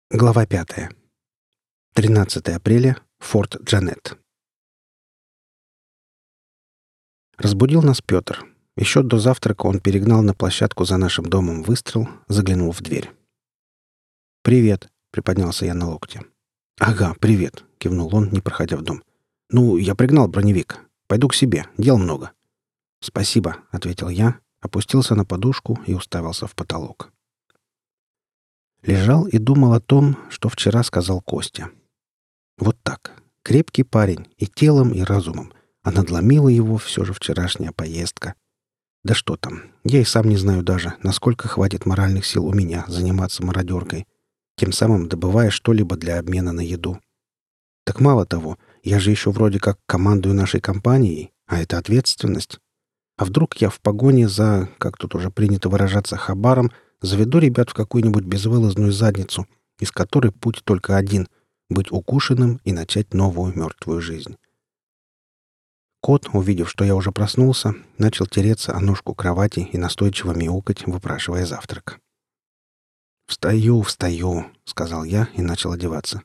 Глава 5. 13 апреля. Форт Джанет. Разбудил нас Петр. Еще до завтрака он перегнал на площадку за нашим домом выстрел, заглянул в дверь. «Привет», — приподнялся я на локте. «Ага, привет», — кивнул он, не проходя в дом. «Ну, я пригнал броневик. Пойду к себе. Дел много». «Спасибо», — ответил я, опустился на подушку и уставился в потолок. Лежал и думал о том, что вчера сказал Костя. Вот так. Крепкий парень и телом, и разумом. А надломила его все же вчерашняя поездка. Да что там, я и сам не знаю даже, насколько хватит моральных сил у меня заниматься мародеркой, тем самым добывая что-либо для обмена на еду. Так мало того, я же еще вроде как командую нашей компанией, а это ответственность. А вдруг я в погоне за, как тут уже принято выражаться, хабаром, заведу ребят в какую-нибудь безвылазную задницу, из которой путь только один — быть укушенным и начать новую мертвую жизнь. Кот, увидев, что я уже проснулся, начал тереться о ножку кровати и настойчиво мяукать, выпрашивая завтрак. «Встаю, встаю», — сказал я и начал одеваться.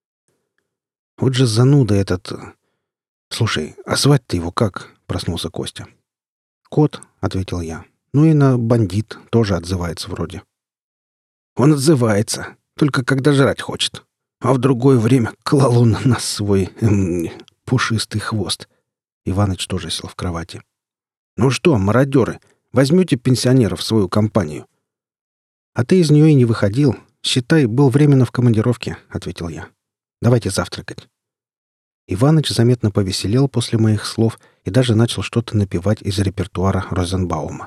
«Вот же зануда этот... Слушай, а звать-то его как?» — проснулся Костя. «Кот», — ответил я. «Ну и на бандит тоже отзывается вроде». «Он отзывается, только когда жрать хочет. А в другое время клал он на нас свой пушистый хвост». Иваныч тоже сел в кровати. «Ну что, мародеры, возьмете пенсионеров в свою компанию?» «А ты из нее и не выходил. Считай, был временно в командировке», — ответил я. «Давайте завтракать». Иваныч заметно повеселел после моих слов и даже начал что-то напевать из репертуара Розенбаума.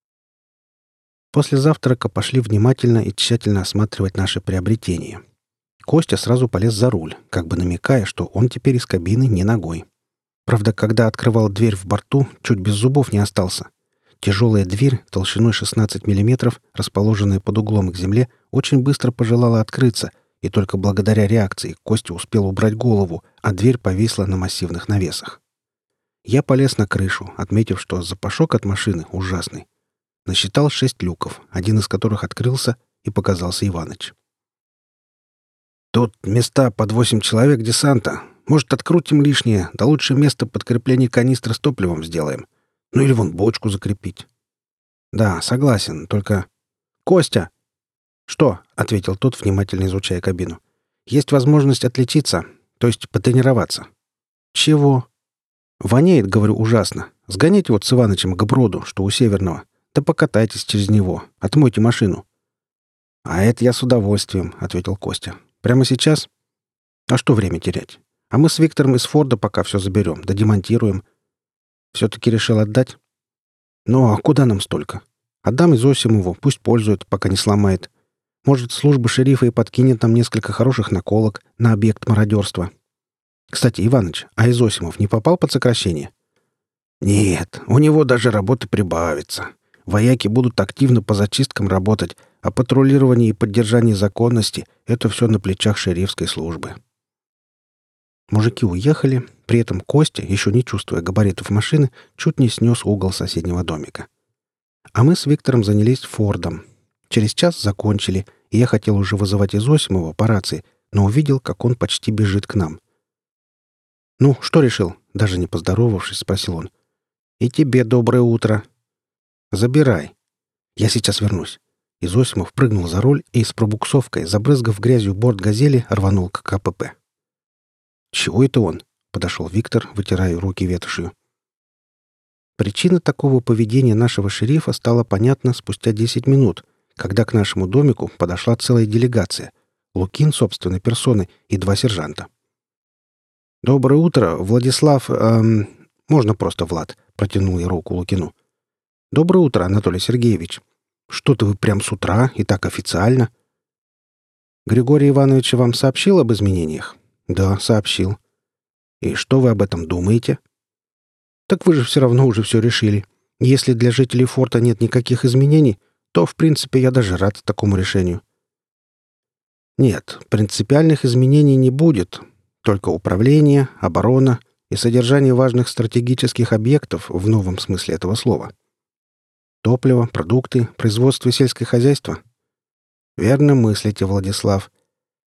После завтрака пошли внимательно и тщательно осматривать наши приобретения. Костя сразу полез за руль, как бы намекая, что он теперь из кабины не ногой. Правда, когда открывал дверь в борту, чуть без зубов не остался. Тяжелая дверь, толщиной 16 мм, расположенная под углом к земле, очень быстро пожелала открыться, и только благодаря реакции Костя успел убрать голову, а дверь повисла на массивных навесах. Я полез на крышу, отметив, что запашок от машины ужасный. Насчитал 6 люков, один из которых открылся, и показался Иваныч. «Тут места под 8 человек десанта. Может, открутим лишнее, да лучше место подкрепления канистры с топливом сделаем. Ну или вон бочку закрепить». «Да, согласен, только...» «Костя!» «Что?» — ответил тот, внимательно изучая кабину. «Есть возможность отличиться, то есть потренироваться». «Чего?» «Воняет, говорю, ужасно. Сгоняйте вот с Иванычем к броду, что у Северного. Да покатайтесь через него. Отмойте машину». «А это я с удовольствием», — ответил Костя. «Прямо сейчас?» «А что время терять? А мы с Виктором из Форда пока все заберем, да демонтируем». «Все-таки решил отдать?» «Ну, а куда нам столько? Отдам Изосимову, пусть пользует, пока не сломает. Может, служба шерифа и подкинет нам несколько хороших наколок на объект мародерства. Кстати, Иваныч, а Изосимов не попал под сокращение?» «Нет, у него даже работы прибавится. Вояки будут активно по зачисткам работать, а патрулирование и поддержание законности — это все на плечах шерифской службы». Мужики уехали, при этом Костя, еще не чувствуя габаритов машины, чуть не снес угол соседнего домика. А мы с Виктором занялись Фордом. Через час закончили, и я хотел уже вызывать Изосимова по рации, но увидел, как он почти бежит к нам. «Ну, что решил?» — даже не поздоровавшись, спросил он. «И тебе доброе утро». «Забирай. Я сейчас вернусь». Изосимов прыгнул за руль и с пробуксовкой, забрызгав грязью борт «Газели», рванул к КПП. «Чего это он?» — подошел Виктор, вытирая руки ветошью. Причина такого поведения нашего шерифа стала понятна спустя 10 минут, когда к нашему домику подошла целая делегация. Лукин собственной персоной и 2 сержанта. «Доброе утро, Владислав... можно просто Влад», — протянул я руку Лукину. «Доброе утро, Анатолий Сергеевич. Что-то вы прям с утра и так официально». «Григорий Иванович вам сообщил об изменениях?» «Да, сообщил». «И что вы об этом думаете?» «Так вы же все равно уже все решили. Если для жителей форта нет никаких изменений, то, в принципе, я даже рад такому решению». «Нет, принципиальных изменений не будет. Только управление, оборона и содержание важных стратегических объектов в новом смысле этого слова. Топливо, продукты, производство и сельское хозяйство». «Верно мыслите, Владислав.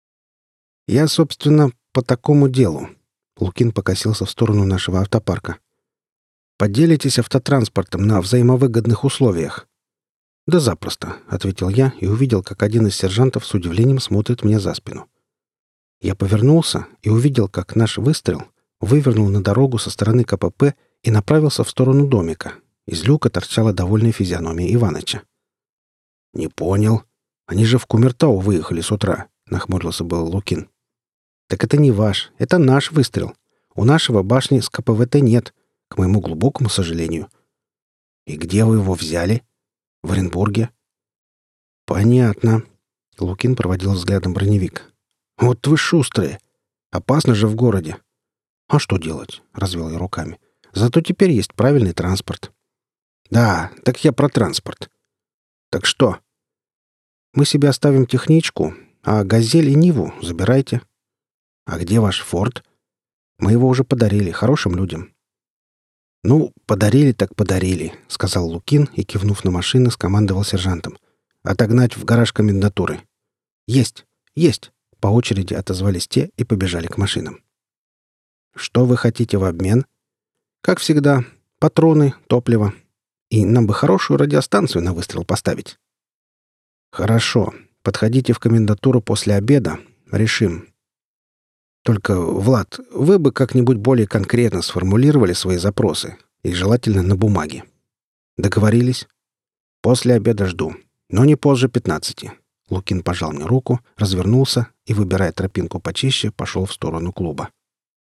«Я, собственно, по такому делу». Лукин покосился в сторону нашего автопарка. «Поделитесь автотранспортом на взаимовыгодных условиях». «Да запросто», — ответил я и увидел, как один из сержантов с удивлением смотрит мне за спину. Я повернулся и увидел, как наш выстрел вывернул на дорогу со стороны КПП и направился в сторону домика. Из люка торчала довольная физиономия Иваныча. «Не понял. Они же в Кумертау выехали с утра», — нахмурился был Лукин. «Так это не ваш, это наш выстрел. У нашего башни с КПВТ нет, к моему глубокому сожалению». «И где вы его взяли?» «В Оренбурге». «Понятно». Лукин проводил взглядом броневик. «Вот вы шустрые. Опасно же в городе». «А что делать?» — развел я руками. «Зато теперь есть правильный транспорт». «Да, так я про транспорт». «Так что?» «Мы себе оставим техничку, а «Газель» и «Ниву» забирайте». «А где ваш «Форд»?» «Мы его уже подарили хорошим людям». «Ну, подарили так подарили», — сказал Лукин и, кивнув на машины, скомандовал сержантом. «Отогнать в гараж комендатуры». «Есть! Есть!» — по очереди отозвались те и побежали к машинам. «Что вы хотите в обмен?» «Как всегда, патроны, топливо. И нам бы хорошую радиостанцию на выстрел поставить». «Хорошо. Подходите в комендатуру после обеда. Решим. Только, Влад, вы бы как-нибудь более конкретно сформулировали свои запросы. И желательно на бумаге. Договорились? После обеда жду. Но не позже 15. Лукин пожал мне руку, развернулся и, выбирая тропинку почище, пошел в сторону клуба.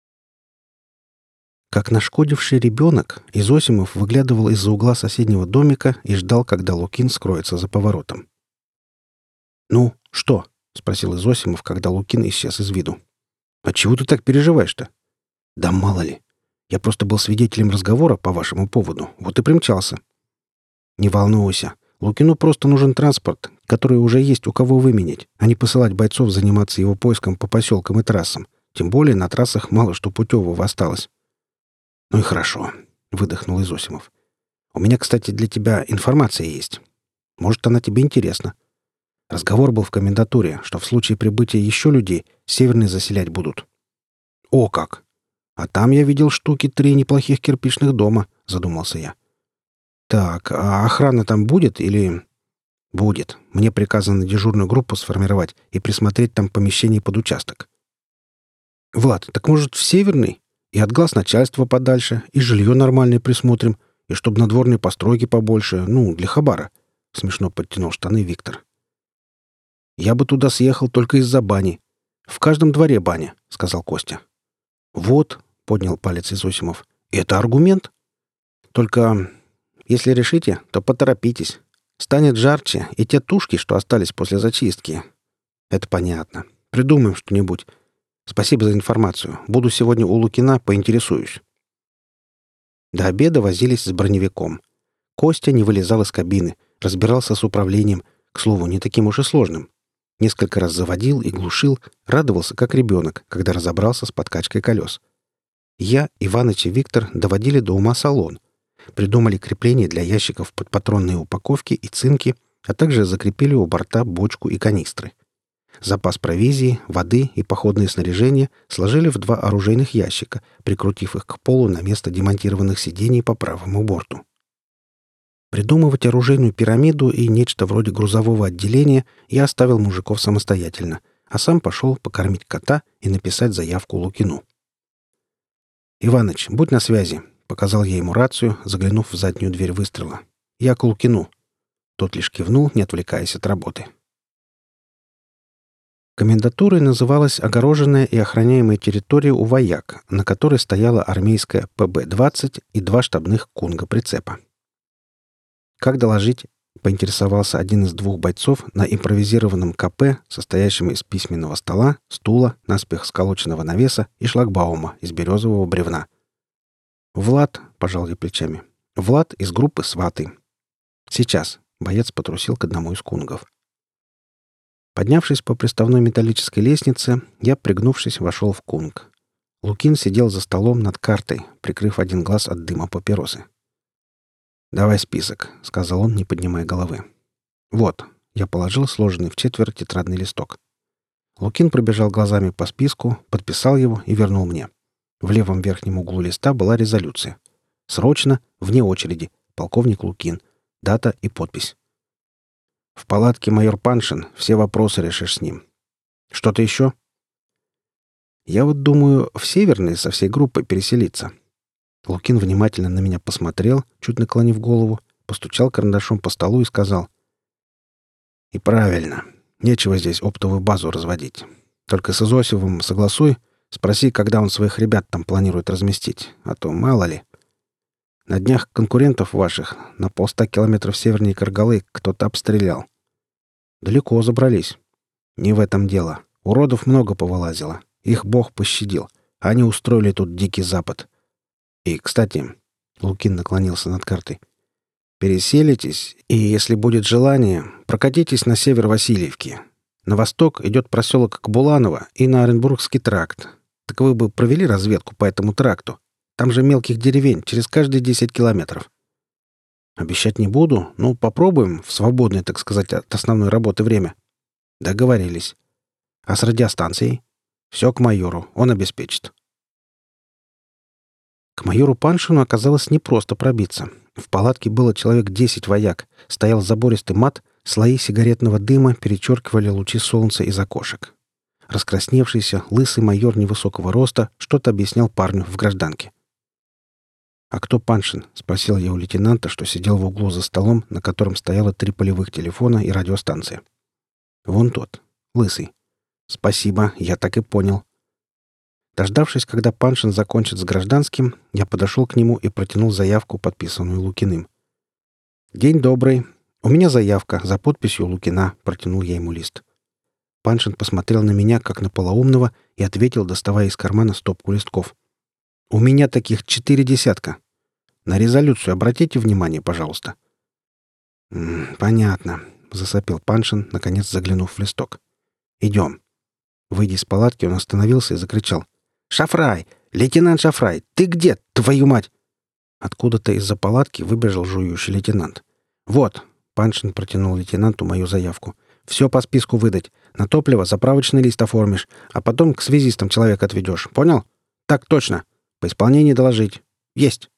Как нашкодивший ребенок, Изосимов выглядывал из-за угла соседнего домика и ждал, когда Лукин скроется за поворотом. «Ну, что?» — спросил Изосимов, когда Лукин исчез из виду. «А чего ты так переживаешь-то?» «Да мало ли. Я просто был свидетелем разговора по вашему поводу, вот и примчался». «Не волнуйся. Лукину просто нужен транспорт, который уже есть у кого выменять, а не посылать бойцов заниматься его поиском по поселкам и трассам. Тем более на трассах мало что путевого осталось». «Ну и хорошо», — выдохнул Изосимов. «У меня, кстати, для тебя информация есть. Может, она тебе интересна. Разговор был в комендатуре, что в случае прибытия еще людей северные заселять будут». «О как! А там я видел штуки 3 неплохих кирпичных дома», — задумался я. «Так, а охрана там будет или...» «Будет. Мне приказано дежурную группу сформировать и присмотреть там помещение под участок». «Влад, так может в северный? И от глаз начальства подальше, и жилье нормальное присмотрим, и чтобы надворные постройки побольше, ну, для хабара», — смешно подтянул штаны Виктор. «Я бы туда съехал только из-за бани. В каждом дворе баня», — сказал Костя. «Вот», — поднял палец Изосимов, — «это аргумент. Только если решите, то поторопитесь. Станет жарче, и те тушки, что остались после зачистки. Это понятно. Придумаем что-нибудь. Спасибо за информацию. Буду сегодня у Лукина, поинтересуюсь». До обеда возились с броневиком. Костя не вылезал из кабины, разбирался с управлением, к слову, не таким уж и сложным. Несколько раз заводил и глушил, радовался как ребенок, когда разобрался с подкачкой колес. Я, Иваныч и Виктор доводили до ума салон. Придумали крепление для ящиков под патронные упаковки и цинки, а также закрепили у борта бочку и канистры. Запас провизии, воды и походное снаряжение сложили в 2 оружейных ящика, прикрутив их к полу на место демонтированных сидений по правому борту. Придумывать оружейную пирамиду и нечто вроде грузового отделения я оставил мужиков самостоятельно, а сам пошел покормить кота и написать заявку Лукину. «Иваныч, будь на связи», — показал я ему рацию, заглянув в заднюю дверь выстрела. «Я к Лукину». Тот лишь кивнул, не отвлекаясь от работы. Комендатурой называлась огороженная и охраняемая территория у вояк, на которой стояла армейская ПБ-20 и 2 штабных кунга-прицепа. «Как доложить?» — поинтересовался один из 2 бойцов на импровизированном КП, состоящем из письменного стола, стула, наспех сколоченного навеса и шлагбаума из березового бревна. «Влад», — пожал я плечами, — «Влад из группы «Сваты». «Сейчас», — боец потрусил к одному из кунгов. Поднявшись по приставной металлической лестнице, я, пригнувшись, вошел в кунг. Лукин сидел за столом над картой, прикрыв один глаз от дыма папиросы. «Давай список», — сказал он, не поднимая головы. «Вот», — я положил сложенный в четверо тетрадный листок. Лукин пробежал глазами по списку, подписал его и вернул мне. В левом верхнем углу листа была резолюция. Срочно, вне очереди, полковник Лукин. Дата и подпись. В палатке майор Паншин, все вопросы решишь с ним. Что-то еще? Я вот думаю, в Северный со всей группой переселиться. Лукин внимательно на меня посмотрел, чуть наклонив голову, постучал карандашом по столу и сказал: «И правильно. Нечего здесь оптовую базу разводить. Только с Изосевым согласуй, спроси, когда он своих ребят там планирует разместить, а то мало ли. На днях конкурентов ваших на 100 километров севернее Каргалы кто-то обстрелял. Далеко забрались. Не в этом дело. Уродов много повылазило. Их Бог пощадил. Они устроили тут дикий запад. И, кстати, Лукин наклонился над картой, переселитесь, и, если будет желание, прокатитесь на север Васильевки. На восток идет проселок Кбуланово и на Оренбургский тракт. Так вы бы провели разведку по этому тракту. Там же мелких деревень через каждые 10 километров. Обещать не буду, но попробуем в свободное, так сказать, от основной работы время. Договорились. А с радиостанцией? Все к майору, он обеспечит. К майору Паншину оказалось непросто пробиться. В палатке было человек 10 вояк. Стоял забористый мат, слои сигаретного дыма перечеркивали лучи солнца из окошек. Раскрасневшийся, лысый майор невысокого роста что-то объяснял парню в гражданке. «А кто Паншин?» — спросил я у лейтенанта, что сидел в углу за столом, на котором стояло 3 полевых телефона и радиостанция. «Вон тот. Лысый. Спасибо, я так и понял». Дождавшись, когда Паншин закончит с гражданским, я подошел к нему и протянул заявку, подписанную Лукиным. «День добрый. У меня заявка за подписью Лукина», — протянул я ему лист. Паншин посмотрел на меня, как на полоумного, и ответил, доставая из кармана стопку листков. «У меня таких 4 десятка. На резолюцию обратите внимание, пожалуйста». «Понятно», — засопел Паншин, наконец заглянув в листок. «Идем». Выйдя из палатки, он остановился и закричал: «Шафрай! Лейтенант Шафрай! Ты где, твою мать?» Откуда-то из-за палатки выбежал жующий лейтенант. «Вот», — Паншин протянул лейтенанту мою заявку, — «все по списку выдать. На топливо заправочный лист оформишь, а потом к связистам человека отведешь. Понял? Так точно. По исполнении доложить. Есть».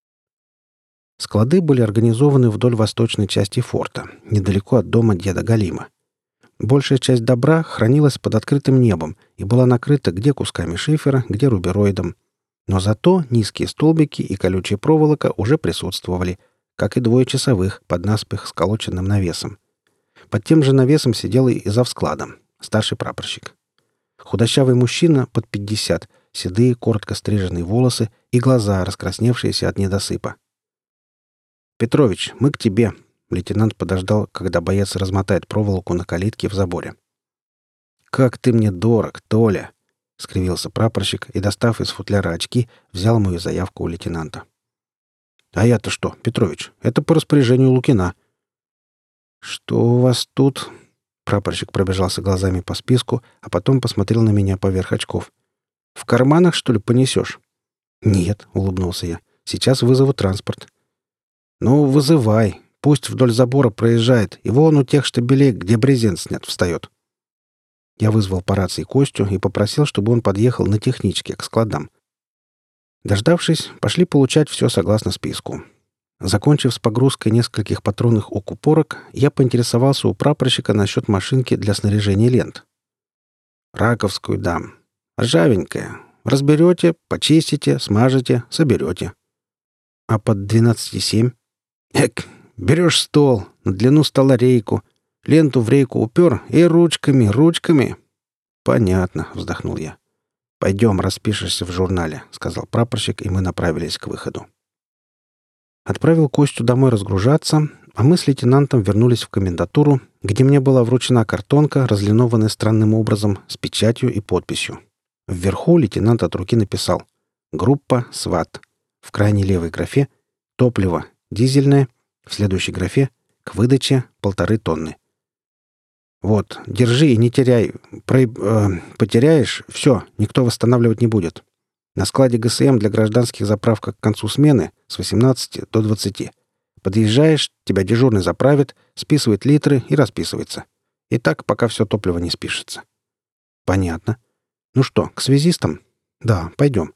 Склады были организованы вдоль восточной части форта, недалеко от дома деда Галима. Большая часть добра хранилась под открытым небом и была накрыта где кусками шифера, где рубероидом. Но зато низкие столбики и колючая проволока уже присутствовали, как и 2 часовых под наспех сколоченным навесом. Под тем же навесом сидел и завскладом, старший прапорщик. Худощавый мужчина под 50, седые, коротко стриженные волосы и глаза, раскрасневшиеся от недосыпа. «Петрович, мы к тебе», — лейтенант подождал, когда боец размотает проволоку на калитке в заборе. «Как ты мне дорог, Толя!» — скривился прапорщик и, достав из футляра очки, взял мою заявку у лейтенанта. «А я-то что, Петрович? Это по распоряжению Лукина». «Что у вас тут?» Прапорщик пробежался глазами по списку, а потом посмотрел на меня поверх очков. «В карманах, что ли, понесешь?» «Нет», — улыбнулся я. «Сейчас вызову транспорт». «Ну, вызывай. Пусть вдоль забора проезжает, и вон у тех штабелей, где брезент снят, встает». Я вызвал по рации Костю и попросил, чтобы он подъехал на техничке к складам. Дождавшись, пошли получать все согласно списку. Закончив с погрузкой нескольких патронных окупорок, я поинтересовался у прапорщика насчет машинки для снаряжения лент. «Раковскую дам. Ржавенькая. Разберете, почистите, смажете, соберете». «А под 12,7?» «Эк, берешь стол, на длину стола рейку, ленту в рейку упер и ручками». «Понятно», — вздохнул я. «Пойдем, распишешься в журнале», — сказал прапорщик, и мы направились к выходу. Отправил Костю домой разгружаться, а мы с лейтенантом вернулись в комендатуру, где мне была вручена картонка, разлинованная странным образом, с печатью и подписью. Вверху лейтенант от руки написал: «Группа СВАТ». В крайней левой графе «Топливо дизельное», в следующей графе «К выдаче 1,5 тонны». «Вот, держи и не теряй. Потеряешь — все, никто восстанавливать не будет. На складе ГСМ для гражданских заправок к концу смены с 18 до 20. Подъезжаешь, тебя дежурный заправит, списывает литры и расписывается. И так, пока все топливо не спишется. Понятно. Ну что, к связистам? Да, пойдем.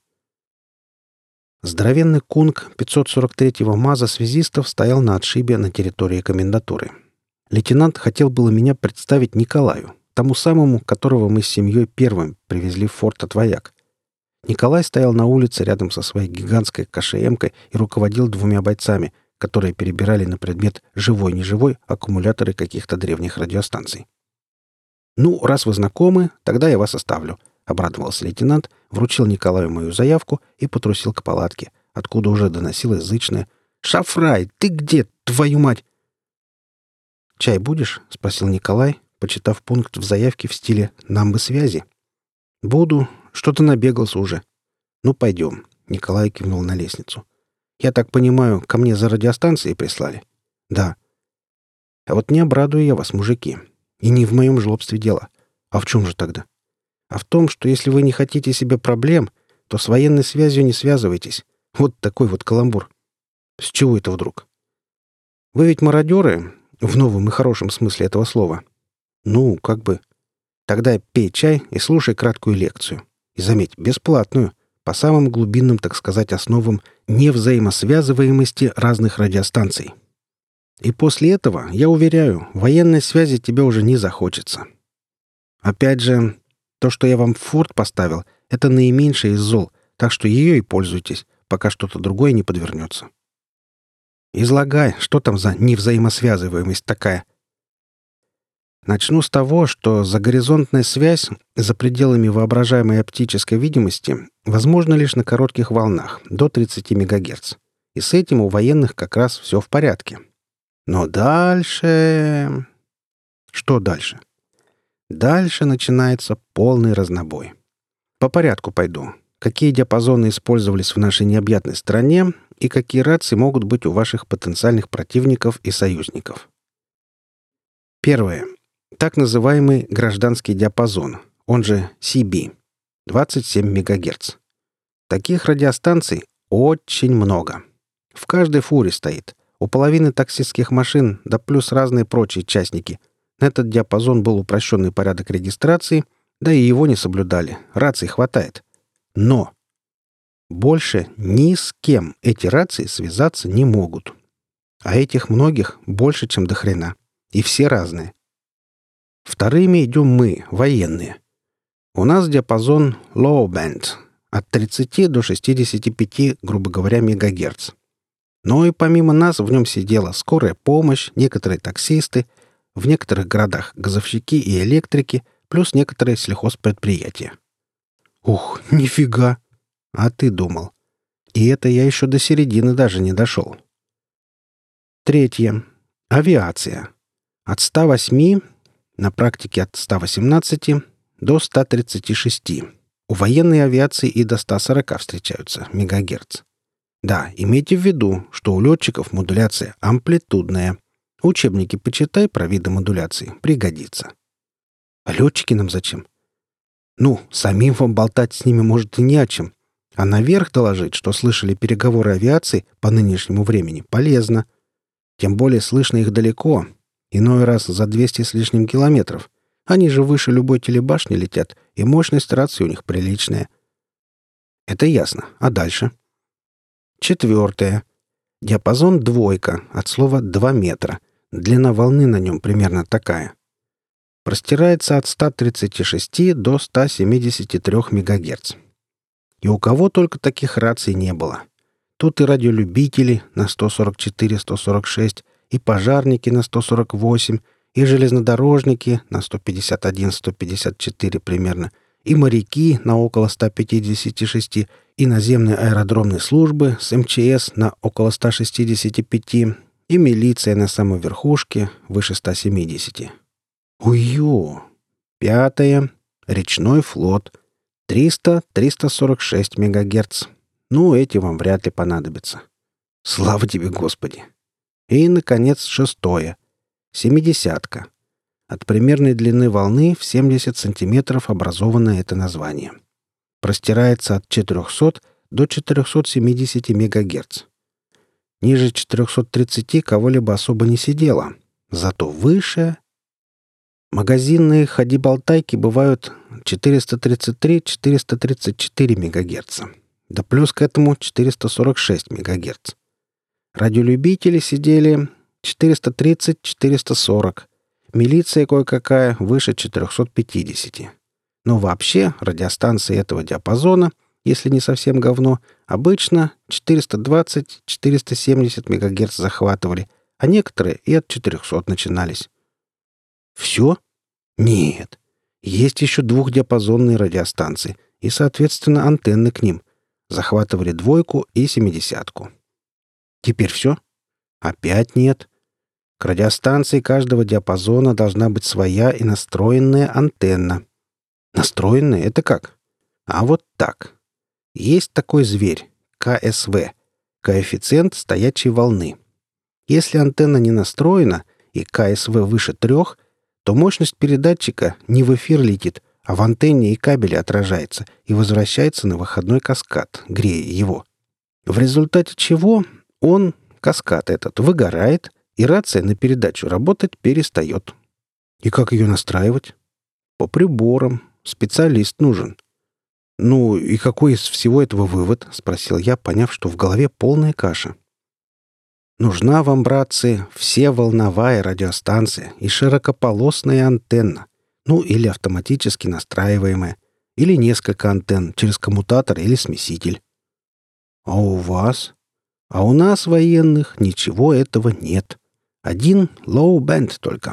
Здоровенный кунг 543-го МАЗа связистов стоял на отшибе на территории комендатуры. Лейтенант хотел было меня представить Николаю, тому самому, которого мы с семьей первым привезли в форт Отвояк. Николай стоял на улице рядом со своей гигантской КШМ-кой и руководил двумя бойцами, которые перебирали на предмет живой-неживой аккумуляторы каких-то древних радиостанций. «Ну, раз вы знакомы, тогда я вас оставлю», — обрадовался лейтенант, вручил Николаю мою заявку и потрусил к палатке, откуда уже доносилось зычное: «Шафрай, ты где, твою мать?» «Чай будешь?» — спросил Николай, почитав пункт в заявке в стиле «нам бы связи». «Буду. Что-то набегался уже». «Ну, пойдем», — Николай кивнул на лестницу. «Я так понимаю, ко мне за радиостанцией прислали?» «Да». «А вот не обрадую я вас, мужики. И не в моем жлобстве дело. А в чем же тогда? А в том, что если вы не хотите себе проблем, то с военной связью не связывайтесь. Вот такой вот каламбур. С чего это вдруг? Вы ведь мародеры, в новом и хорошем смысле этого слова. Ну, как бы. Тогда пей чай и слушай краткую лекцию. И заметь, бесплатную, по самым глубинным, так сказать, основам невзаимосвязываемости разных радиостанций. И после этого, я уверяю, военной связи тебе уже не захочется. Опять же, то, что я вам в форт поставил, это наименьшее из зол, так что ее и пользуйтесь, пока что-то другое не подвернется. Излагай, что там за невзаимосвязываемость такая? Начну с того, что загоризонтная связь за пределами воображаемой оптической видимости возможна лишь на коротких волнах, до 30 МГц. И с этим у военных как раз все в порядке. Но дальше... Что дальше? Дальше начинается полный разнобой. По порядку пойду. Какие диапазоны использовались в нашей необъятной стране и какие рации могут быть у ваших потенциальных противников и союзников. Первое. Так называемый гражданский диапазон, он же CB. 27 МГц. Таких радиостанций очень много. В каждой фуре стоит. У половины таксистских машин, да плюс разные прочие частники. На этот диапазон был упрощенный порядок регистрации, да и его не соблюдали. Раций хватает. Но больше ни с кем эти рации связаться не могут. А этих многих больше, чем до хрена. И все разные. Вторыми идем мы, военные. У нас диапазон low band от 30 до 65, грубо говоря, мегагерц. Но и помимо нас в нем сидела скорая помощь, некоторые таксисты, в некоторых городах газовщики и электрики, плюс некоторые сельхозпредприятия. Ух, нифига! А ты думал. И это я еще до середины даже не дошел. Третье. Авиация. От 108, на практике от 118 до 136. У военной авиации и до 140 встречаются мегагерц. Да, имейте в виду, что у летчиков модуляция амплитудная. Учебники почитай про виды модуляции. Пригодится. А летчики нам зачем? Ну, самим вам болтать с ними может и не о чем. А наверх доложить, что слышали переговоры авиации по нынешнему времени, полезно. Тем более слышно их далеко. Иной раз за 200 с лишним километров. Они же выше любой телебашни летят, и мощность рации у них приличная. Это ясно. А дальше? Четвертое. Диапазон двойка, от слова 2 метра. Длина волны на нем примерно такая. Простирается от 136 до 173 МГц. И у кого только таких раций не было. Тут и радиолюбители на 144-146, и пожарники на 148, и железнодорожники на 151-154 примерно, и моряки на около 156, и наземные аэродромные службы с МЧС на около 165, и милиция на самой верхушке выше 170. Ую! Пятое. Речной флот. 300-346 МГц. Ну, эти вам вряд ли понадобятся. Слава тебе, Господи! И, наконец, шестое. 70-ка. От примерной длины волны в 70 сантиметров образовано это название. Простирается от 400 до 470 МГц. Ниже 430 кого-либо особо не сидело. Зато выше... Магазинные ходи-болтайки бывают 433-434 МГц. Да плюс к этому 446 МГц. Радиолюбители сидели 430-440. Милиция кое-какая выше 450. Но вообще радиостанции этого диапазона, если не совсем говно, обычно 420-470 МГц захватывали, а некоторые и от 400 начинались. Все? Нет. Есть еще двухдиапазонные радиостанции и, соответственно, антенны к ним. Захватывали 2 и 70. Теперь все? Опять нет. К радиостанции каждого диапазона должна быть своя и настроенная антенна. Настроенная — это как? А вот так. Есть такой зверь — КСВ — коэффициент стоячей волны. Если антенна не настроена и КСВ выше 3, то мощность передатчика не в эфир летит, а в антенне и кабеле отражается и возвращается на выходной каскад, грея его. В результате чего он, каскад этот, выгорает, и рация на передачу работать перестает. И как ее настраивать? По приборам. Специалист нужен. «Ну, и какой из всего этого вывод?» — спросил я, поняв, что в голове полная каша. «Нужна вам, братцы, всеволновая радиостанция и широкополосная антенна, ну или автоматически настраиваемая, или несколько антенн через коммутатор или смеситель». «А у вас?» «А у нас, военных, ничего этого нет. Один low-band только».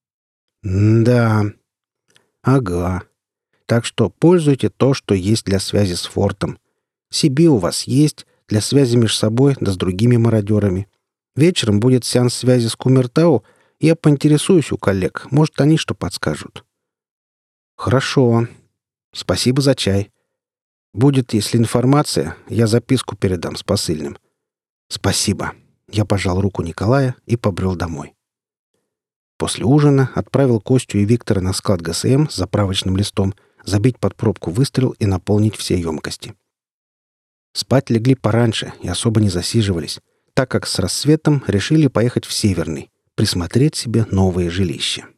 «Да. Ага. Так что пользуйте то, что есть для связи с фортом. CB у вас есть для связи между собой да с другими мародерами. Вечером будет сеанс связи с Кумертау. Я поинтересуюсь у коллег. Может, они что подскажут». «Хорошо. Спасибо за чай. Будет, если информация, я записку передам с посыльным». «Спасибо». Я пожал руку Николая и побрел домой. После ужина отправил Костю и Виктора на склад ГСМ с заправочным листом, забить под пробку выстрел и наполнить все емкости. Спать легли пораньше и особо не засиживались, так как с рассветом решили поехать в Северный, присмотреть себе новое жилище.